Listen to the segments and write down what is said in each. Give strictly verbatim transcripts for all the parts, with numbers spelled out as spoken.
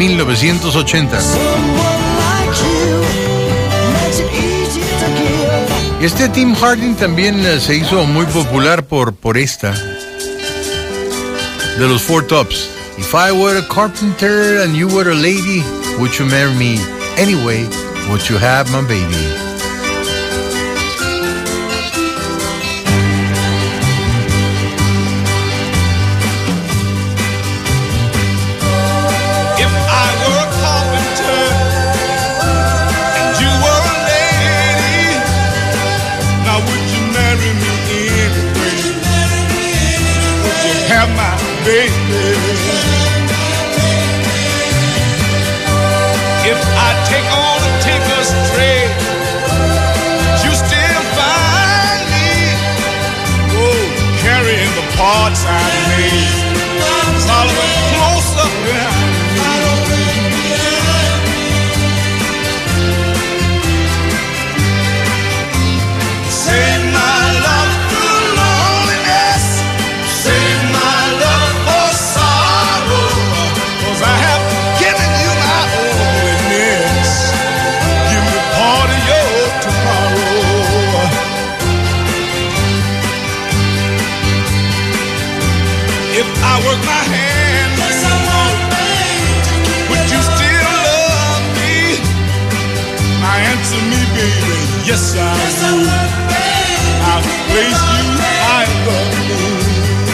mil novecientos ochenta. Este Tim Harding también se hizo muy popular por, por esta de los Four Tops. If I were a carpenter and you were a lady, would you marry me anyway? Would you have my baby? Baby, if I take on a tinker's trade, you still find me, oh, carrying the parts I made, following close up behind me. Save my love through loneliness, save my love for sorrow, 'cause I have given you my loneliness. Give me part of your tomorrow. If I work my hands, would you still love me? Now answer me, baby, yes I would. I'll place you high above me.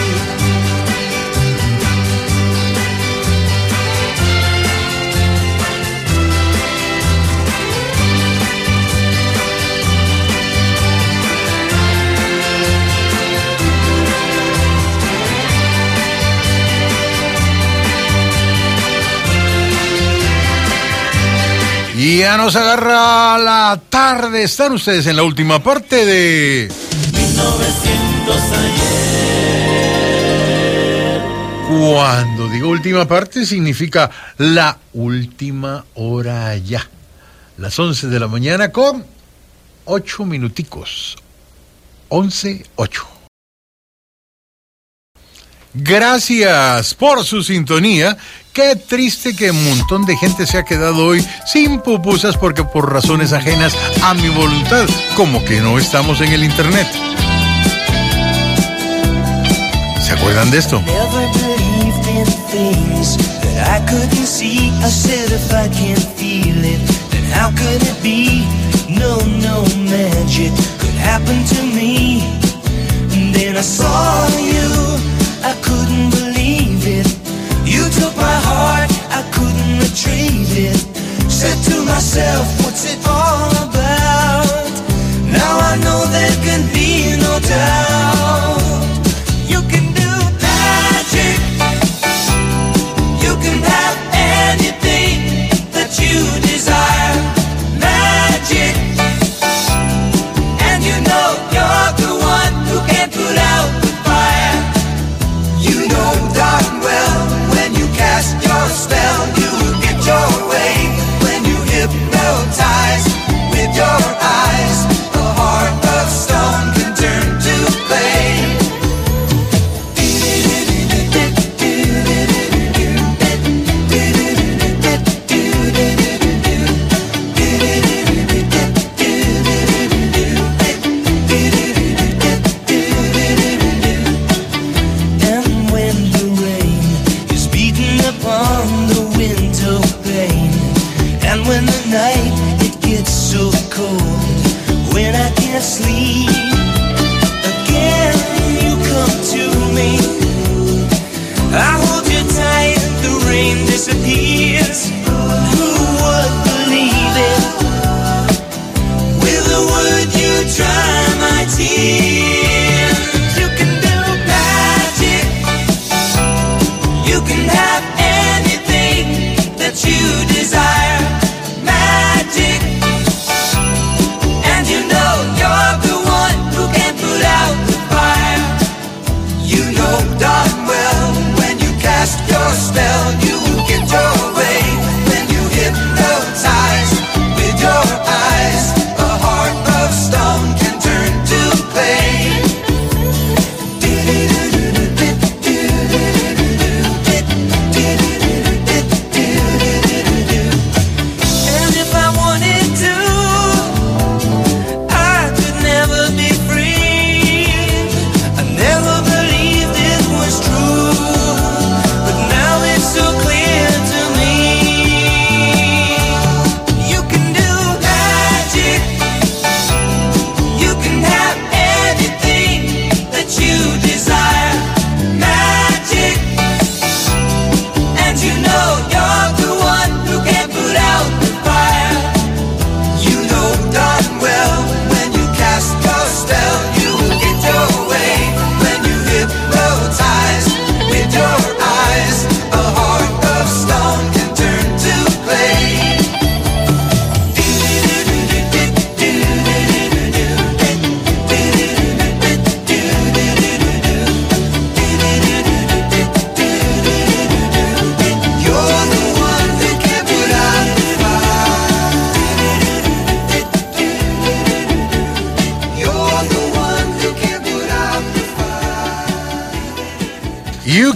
Y ya nos agarra la tarde. Están ustedes en la última parte de mil novecientos ayer. Cuando digo última parte, significa la última hora ya. Las once de la mañana con ocho minuticos. Once, ocho. Gracias por su sintonía. Qué triste que un montón de gente se ha quedado hoy sin pupusas porque por razones ajenas a mi voluntad, como que no estamos en el internet. ¿Se acuerdan de esto? Never believed in things that I couldn't see. I said if I can't feel it, then how could it be? No, no magic could happen to me. And then I saw you, I couldn't believe it. You took my heart, I couldn't retrieve it. Said to myself, what's it all about? Now I know there can be no doubt. You can do magic. You can have anything that you desire. Magic. And you know you're the one who can put out the fire. You know darn well when you cast your spell, you will get your way. When you hypnotize with your eyes, a heart of stone can turn to clay. And when the rain is beating upon the window pane, and when the night it gets so cold, when I can't sleep, again you come to me. I hold you tight, the rain disappears. Who would believe it? With a word you dry my tears. You can do magic. You can have anything that you desire. Magic. And you know you're the one who can put out the fire. You know darn well when you cast your spell, you will get your way. When you hypnotize with your eyes, a heart of stone can turn to clay.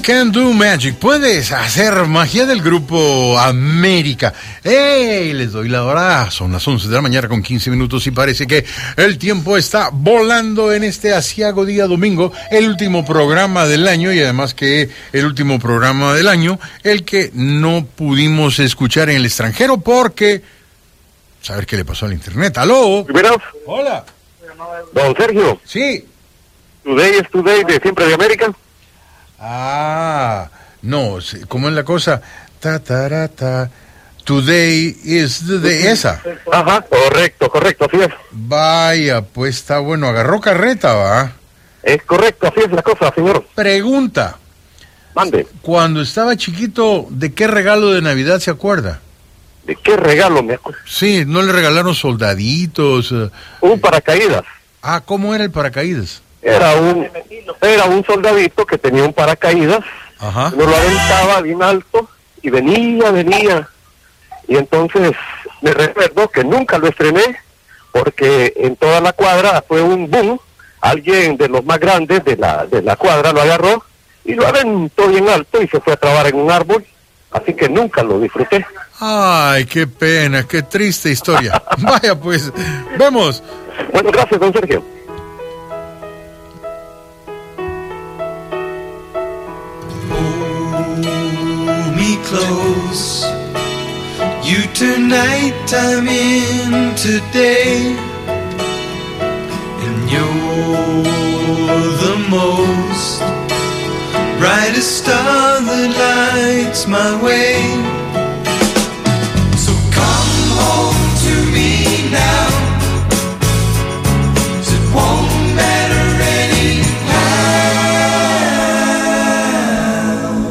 You Can Do Magic. Puedes hacer magia del grupo América. ¡Ey! Les doy la hora. Son las once de la mañana con quince minutos y parece que el tiempo está volando en este aciago día domingo, el último programa del año y además que el último programa del año, el que no pudimos escuchar en el extranjero porque... ¿Saber qué le pasó al internet? ¡Aló! Primero, Hola. don Sergio, Sí. Today is Today de Siempre de América. Ah, no, sí, ¿cómo es la cosa? Ta, ta, ra, ta. Today is the day. Esa. Ajá, correcto, correcto, así es. Vaya, pues está bueno. Agarró carreta, ¿va? Es correcto, así es la cosa, señor. Pregunta. Mande, Cuando estaba chiquito, ¿de qué regalo de Navidad se acuerda? ¿de qué regalo me acuerdo? Sí, ¿no le regalaron soldaditos? eh? Un paracaídas. Ah, ¿cómo era el paracaídas? Era un, era un soldadito que tenía un paracaídas. Ajá. Uno lo aventaba bien alto y venía, venía. Y entonces me recuerdo que nunca lo estrené porque en toda la cuadra fue un boom. Alguien de los más grandes de la, de la cuadra lo agarró y lo aventó bien alto y se fue a trabar en un árbol. Así que nunca lo disfruté. Ay, qué pena, qué triste historia. Vaya, pues, vemos. Bueno, gracias, don Sergio. Hold me close. You turn nighttime into day, and you're the most brightest star that lights my way. So come home to me now. 'Cause it won't matter anyhow.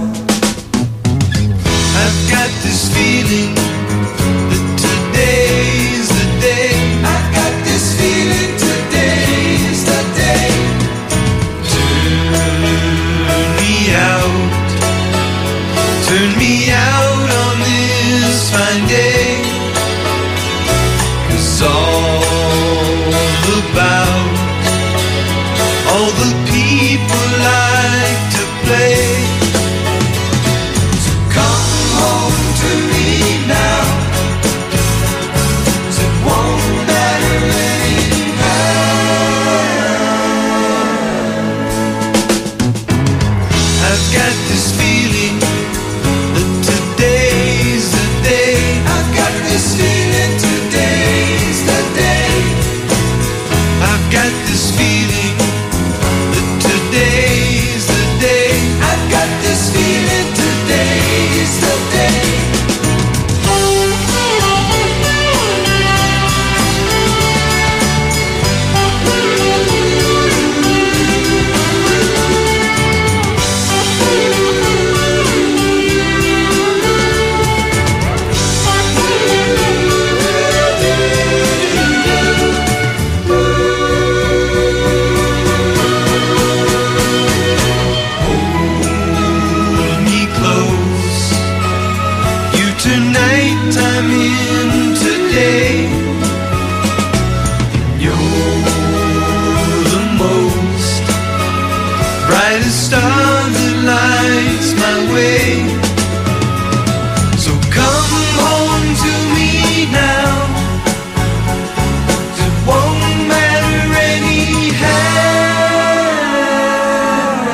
I've got this feeling that today's the day. I've got this feeling today's the day. Turn me out, turn me out on this fine day. 'Cause all about, all the people like to play. So come home to me now. 'Cause it won't matter anyhow. I've got this feeling that today's the day. I've got this feeling today's the day. I've got this feeling that today's the day. I've got this feeling today's the day. Hold me close. You turn nighttime into day. You're the most brightest star that lights my way. So come home to me now. It won't matter anyhow.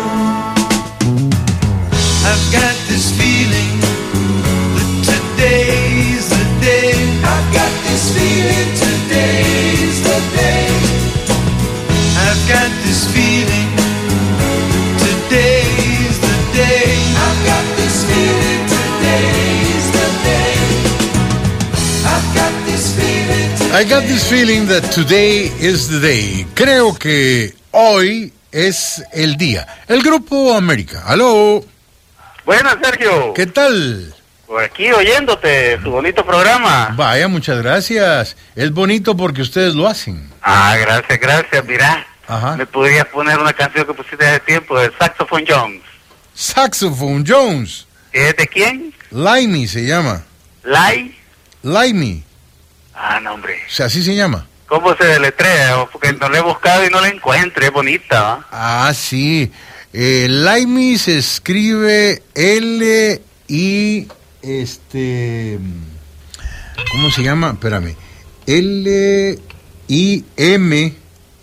I've got this feeling that today's the day. I've got this feeling today's the day. I've got this feeling that today's the day. I've got this feeling today's the day. I've got this feeling I got this feeling that today is the day. Creo que hoy es el día. El grupo América. Aló, Buenas, Sergio. ¿qué tal? Por aquí oyéndote, tu bonito programa. Vaya, muchas gracias. Es bonito porque ustedes lo hacen. Ah, gracias, gracias. Mira, Ajá. ¿me podrías poner una canción que pusiste hace tiempo de Saxophone Jones? Saxophone Jones. ¿Es de quién? Laimi se llama. ¿Lai? Laimi. Ah, no, hombre. O sea, así se llama. ¿Cómo se deletrea? Porque no la he buscado y no la encuentro, es bonita, ¿va? Ah, sí. Eh, Limey se escribe L I este ¿cómo se llama? Espérame. L I M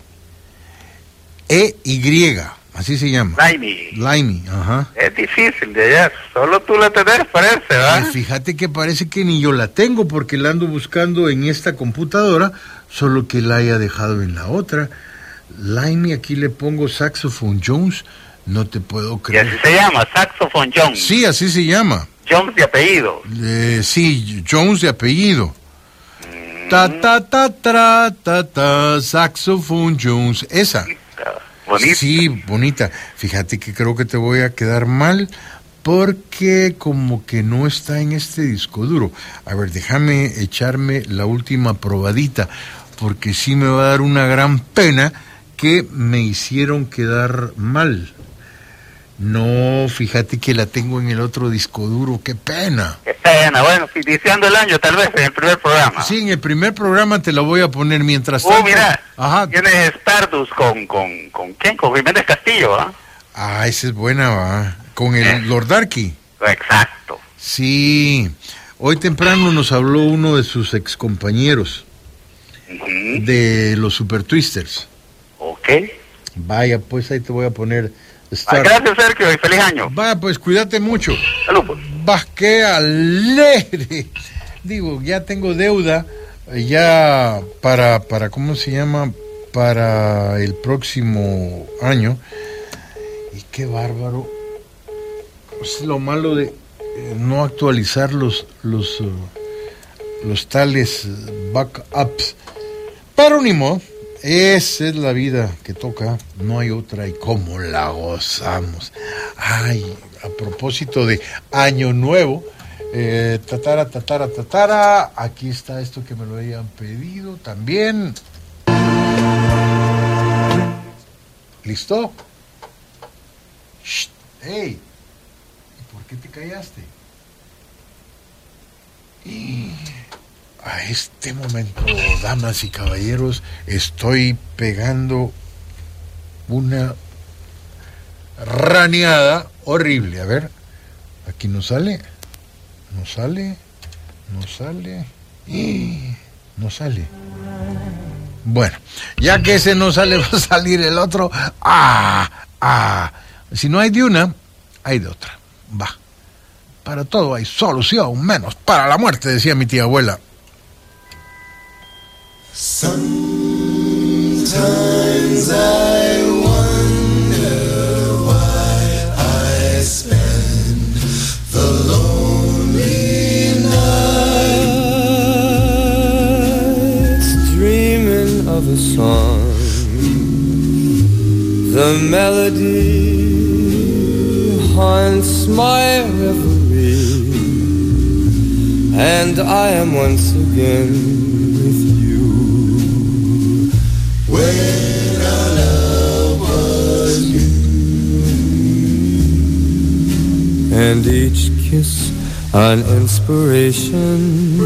E Y, así se llama. Limey. Limey, ajá. Es difícil de hallar, solo tú la tenés, parece, ¿verdad? Eh, fíjate que parece que ni yo la tengo porque la ando buscando en esta computadora, solo que la haya dejado en la otra. Limey, aquí le pongo Saxophone Jones, no te puedo Y creer. así se llama, Saxophone Jones. Sí, así se llama. Jones de apellido. Eh, sí, Jones de apellido. Ta ta ta tra, ta ta Saxophone Jones, esa. Bonito. Sí, bonita. Fíjate que creo que te voy a quedar mal porque como que no está en este disco duro. A ver, déjame echarme la última probadita porque sí me va a dar una gran pena que me hicieron quedar mal. No, fíjate que la tengo en el otro disco duro, qué pena. Qué pena, bueno, iniciando el año tal vez en el primer programa. Sí, en el primer programa te la voy a poner mientras Oh, tanto. mira, Ajá. tienes Stardust con, con, con ¿quién? Con Jiménez Castillo, ¿ah? Ah, esa es buena, va. Con el Lord Darky. Exacto. Sí. Hoy temprano nos habló uno de sus excompañeros Ujú. de los Super Twisters. Ok. Vaya, pues ahí te voy a poner Ah, Star. gracias, Sergio, y feliz año. Vaya, pues cuídate mucho. Salud, pues. Vas, qué alegre. Digo, ya tengo deuda eh, ya para, para, ¿cómo se llama? Para el próximo año. Y qué bárbaro. Es lo malo de eh, no actualizar los, los, uh, los tales uh, backups. Pero ni modo. Esa es la vida que toca, no hay otra y cómo la gozamos. Ay, a propósito de Año Nuevo, eh, tatara, tatara, tatara, aquí está esto que me lo habían pedido también. ¿Listo? Shh, hey, ¿y por qué te callaste? Y... a este momento, damas y caballeros, estoy pegando una raneada horrible. A ver, aquí no sale, no sale, no sale, y no sale. Bueno, ya que ese no sale, va a salir el otro. Ah, ah. Si no hay de una, hay de otra. Va. Para todo hay solución, menos para la muerte, decía mi tía abuela. Sometimes I wonder why I spend the lonely nights dreaming of a song. The melody haunts my reverie, and I am once again with you. when our love was new. And each kiss an inspiration.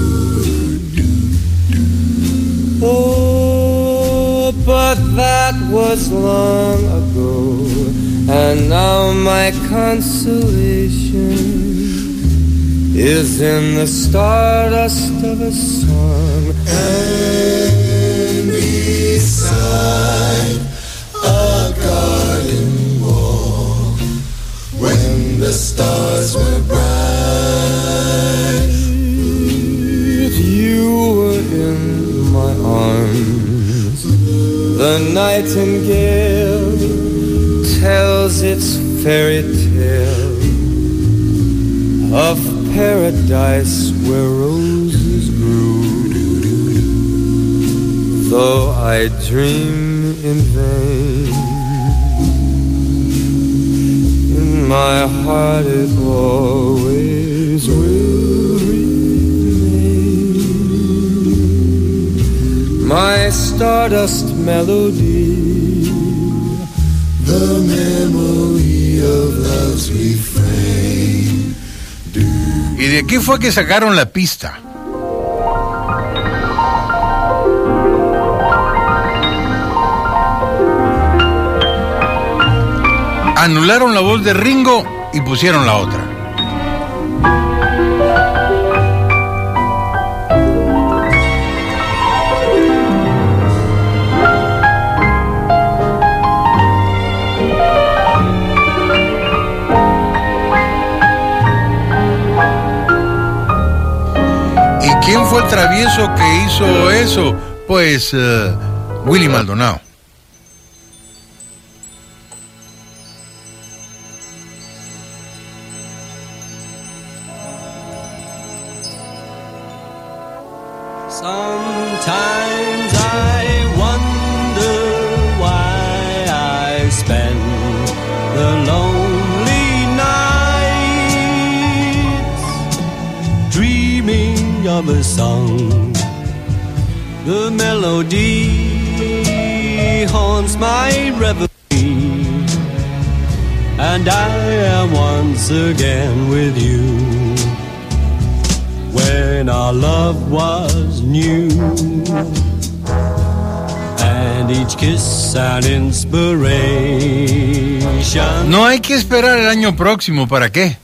Oh, but that was long ago, and now my consolation is in the stardust of a song. And beside a garden wall, when the stars were bright, You were in my arms. The nightingale tells its fairy tale of paradise where roses grew. Though I dream in vain, in my heart it always will remain. My stardust melody, the memory of love's refrain. Y de aquí fue que sacaron la pista. Anularon la voz de Ringo y pusieron la otra. ¿Y quién fue el travieso que hizo eso? Pues uh, Willy Maldonado. Sometimes I wonder why I spend the lonely nights dreaming of a song. The melody haunts my reverie, and I am once again with you. When our love was new, and each kiss an inspiration. No hay que esperar el año próximo, ¿para qué?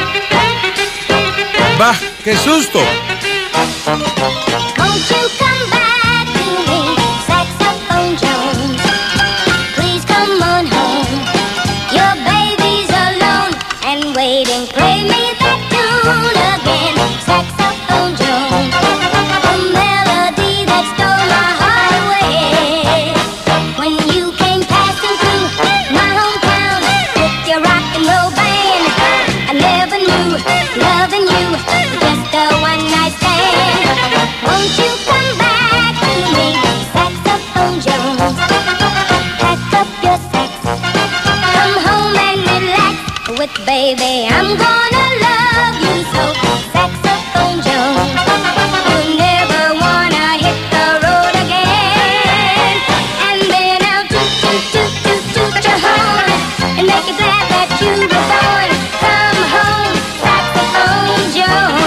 ¡Bah! ¡Qué susto! Won't you come back to me, Saxophone Jones? Please come on home. Your baby's alone and waiting. Play me that tune again, Saxophone Jones. A melody that stole my heart away. When you came passing through my hometown with your rock and roll band, I never knew loving you just a one night stand. Won't you come back to me, Saxophone Jones? Pack up your sax, come home and relax with baby. I'm gonna love you so, Saxophone Jones. You never wanna hit the road again. And then I'll toot toot toot toot toot your horn and make you glad that you were born. Come home, Saxophone Jones.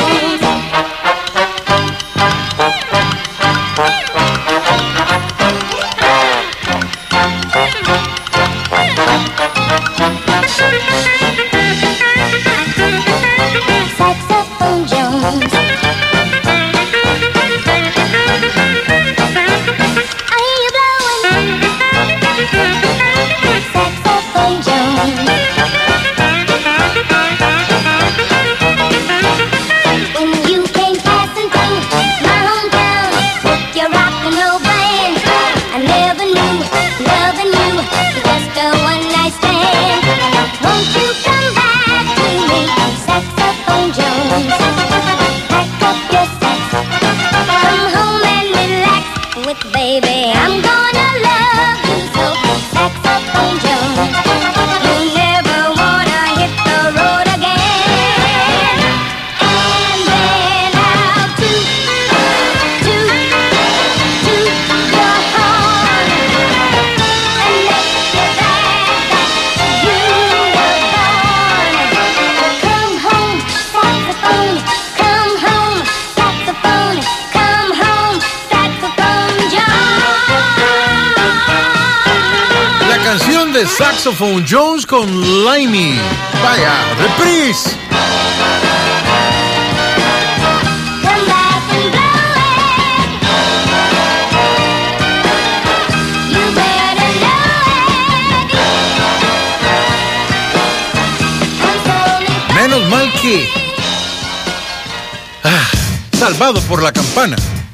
Saxophone Jones. I hear you blowing. Saxophone Jones. When you came passing through my hometown with your rock and roll band, I never knew loving you just a one night stand. Won't you come back to me, Saxophone Jones? Pack up your sax, come home and relax with baby. I'm gonna love you so, Saxophone Jones. You never wanna hit the road again. And then I'll toot, toot, toot your horn and make you glad that you were born. Come home, saxophone, come home, saxophone, come home, Saxophone Jones. La canción de Saxophone Jones con Limey. Vaya, reprise. Come back and blow it. You better know it. I'm slowly Menos mal que... Ah, salvado por la campana.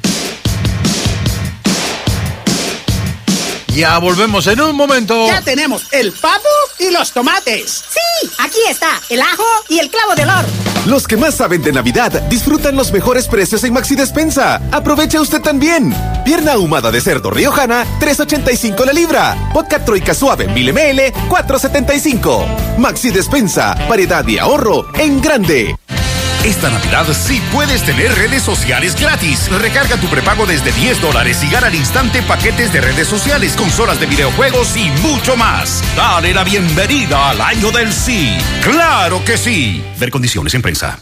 Ya volvemos en un momento. Ya tenemos el pavo y los tomates. Sí, aquí está el ajo y el clavo de olor. Los que más saben de Navidad disfrutan los mejores precios en Maxi Despensa. Aprovecha usted también. Pierna ahumada de cerdo riojana, tres ochenta y cinco la libra. Vodka Troika suave mil mililitros, cuatro setenta y cinco. Maxi Despensa, variedad y ahorro en grande. Esta Navidad sí puedes tener redes sociales gratis. Recarga tu prepago desde diez dólares y gana al instante paquetes de redes sociales, consolas de videojuegos y mucho más. Dale la bienvenida al año del sí. ¡Claro que sí! Ver condiciones en prensa.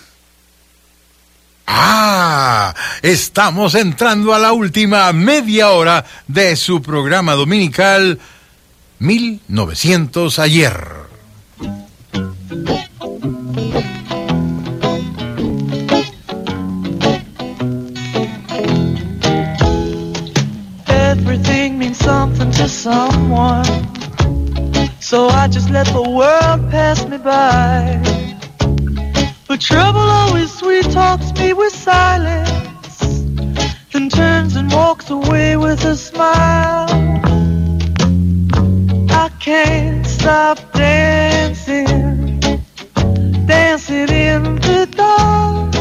Ah, estamos entrando a la última media hora de su programa dominical mil novecientos ayer. Everything means something to someone, so I just let the world pass me by. But trouble always sweet talks me with silence, then turns and walks away with a smile. I can't stop dancing, dancing in the dark.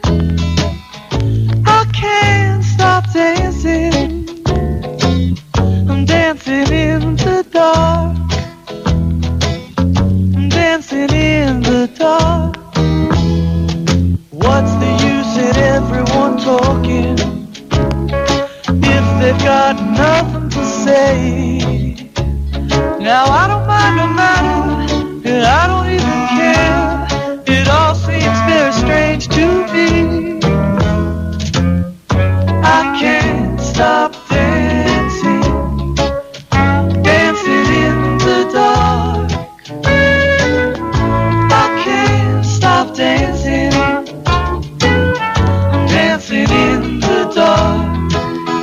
I can't stop dancing, I'm dancing in the dark. I'm dancing in the dark. What's the use in everyone talking if they've got nothing to say? Now I don't mind no matter, and I don't even care. It all seems very strange to me. I can't stop dancing, dancing in the dark. I can't stop dancing, I'm dancing in the dark.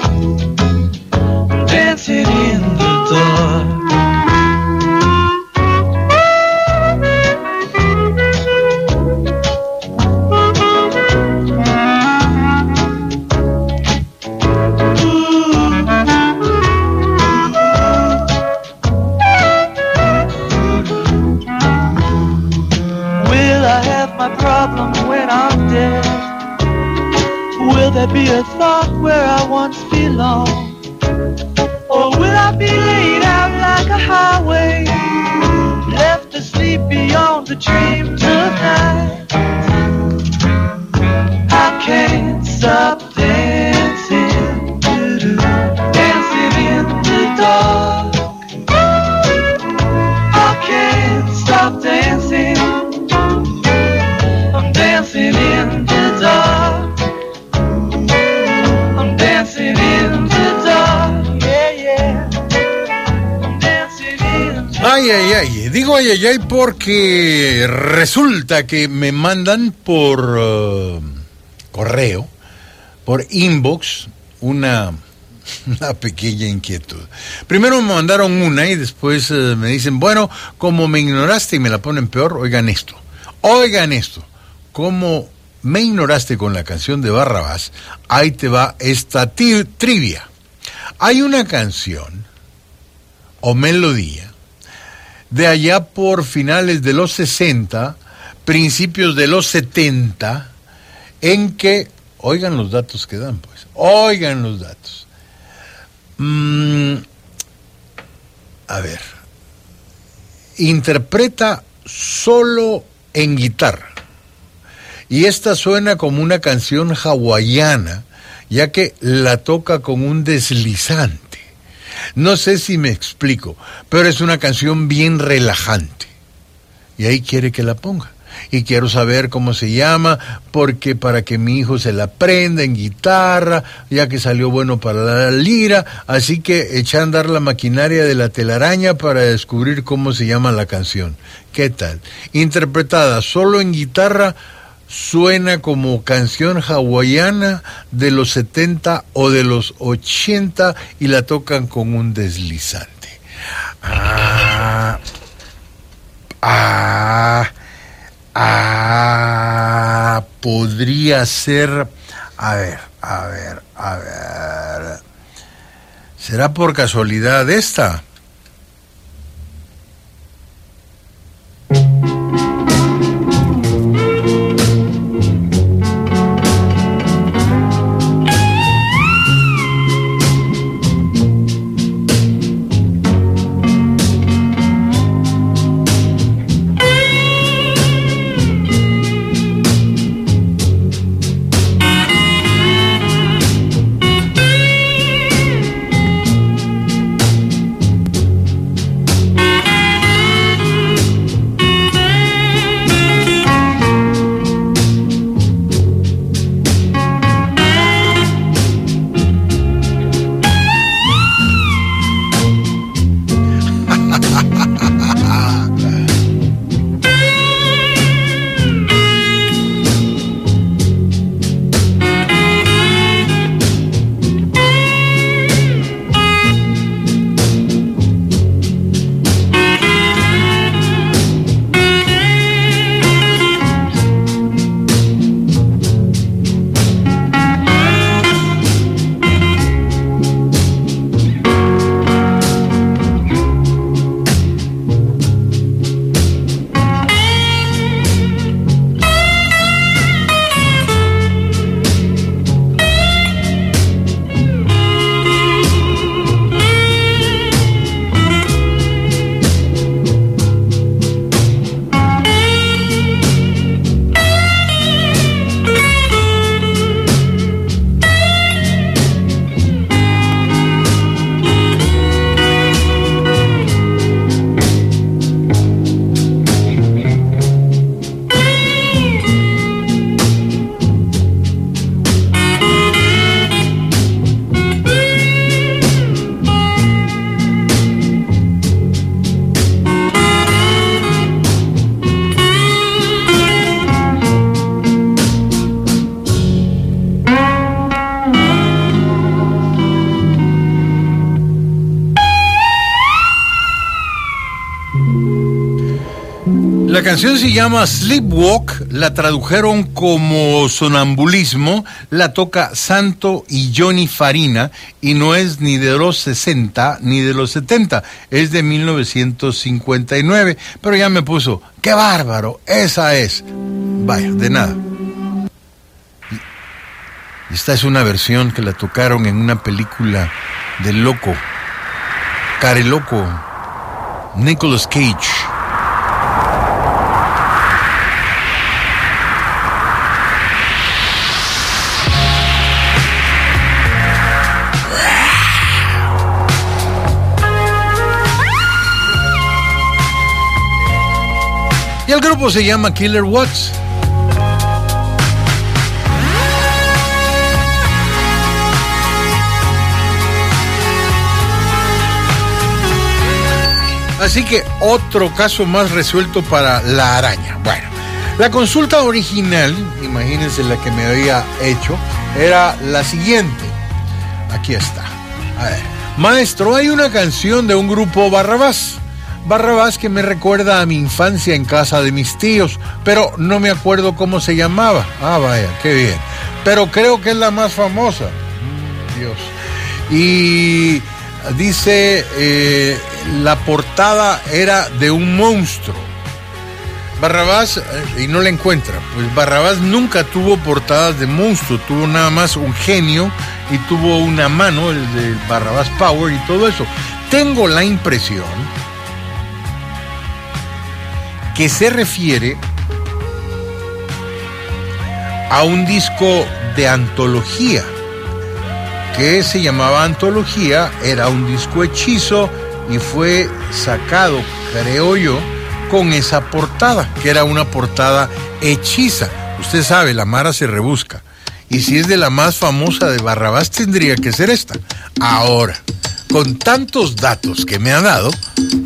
I'm dancing in the dark. Problems when I'm dead? Will there be a thought where I once belonged? Or will I be laid out like a highway, left asleep beyond the dream tonight? I can't stop dancing, dancing in the dark. I can't stop dancing, I'm dancing in the dark. I'm dancing in the dark. Yeah, yeah. I'm dancing in the dark. Ay, ay, ay. Digo ay, ay, ay porque resulta que me mandan por uh, correo, por inbox, una, una pequeña inquietud. Primero me mandaron una y después uh, me dicen, bueno, como me ignoraste y me la ponen peor, oigan esto. Oigan esto. Como me ignoraste con la canción de Barrabás, ahí te va esta tri- trivia. Hay una canción o melodía de allá por finales de los sesenta, principios de los setenta, en que, oigan los datos que dan, pues, oigan los datos. Mm, a ver, interpreta solo en guitarra. Y esta suena como una canción hawaiana, ya que la toca con un deslizante. No sé si me explico, pero es una canción bien relajante. Y ahí quiere que la ponga. Y quiero saber cómo se llama, porque para que mi hijo se la aprenda en guitarra, ya que salió bueno para la lira, así que eché a andar la maquinaria de la telaraña para descubrir cómo se llama la canción. ¿Qué tal? Interpretada solo en guitarra, suena como canción hawaiana de los setenta o de los ochenta y la tocan con un deslizante. Ah, ah, ah, podría ser, a ver, a ver, a ver, ¿será por casualidad esta? La canción se llama Sleepwalk, la tradujeron como sonambulismo, la toca Santo y Johnny Farina y no es ni de los sesenta ni de los setenta, es de mil novecientos cincuenta y nueve, pero ya me puso, ¡qué bárbaro! Esa es. Vaya, de nada. Esta es una versión que la tocaron en una película de Loco, Care Loco, Nicolas Cage. Y el grupo se llama Killer Watts. Así que otro caso más resuelto para la araña. Bueno, la consulta original, imagínense la que me había hecho, era la siguiente. Aquí está. A ver. Maestro, hay una canción de un grupo Barrabás. Barrabás que me recuerda a mi infancia en casa de mis tíos, pero no me acuerdo cómo se llamaba. Ah, vaya, qué bien. Pero creo que es la más famosa. Mm, Dios. Y dice, eh, la portada era de un monstruo. Barrabás, eh, y no la encuentra, pues Barrabás nunca tuvo portadas de monstruo, tuvo nada más un genio y tuvo una mano, el de Barrabás Power y todo eso. Tengo la impresión que se refiere a un disco de antología que se llamaba Antología, era un disco hechizo y fue sacado, creo yo, con esa portada, que era una portada hechiza. Usted sabe, la Mara se rebusca. Y si es de la más famosa de Barrabás, tendría que ser esta. Ahora, con tantos datos que me ha dado,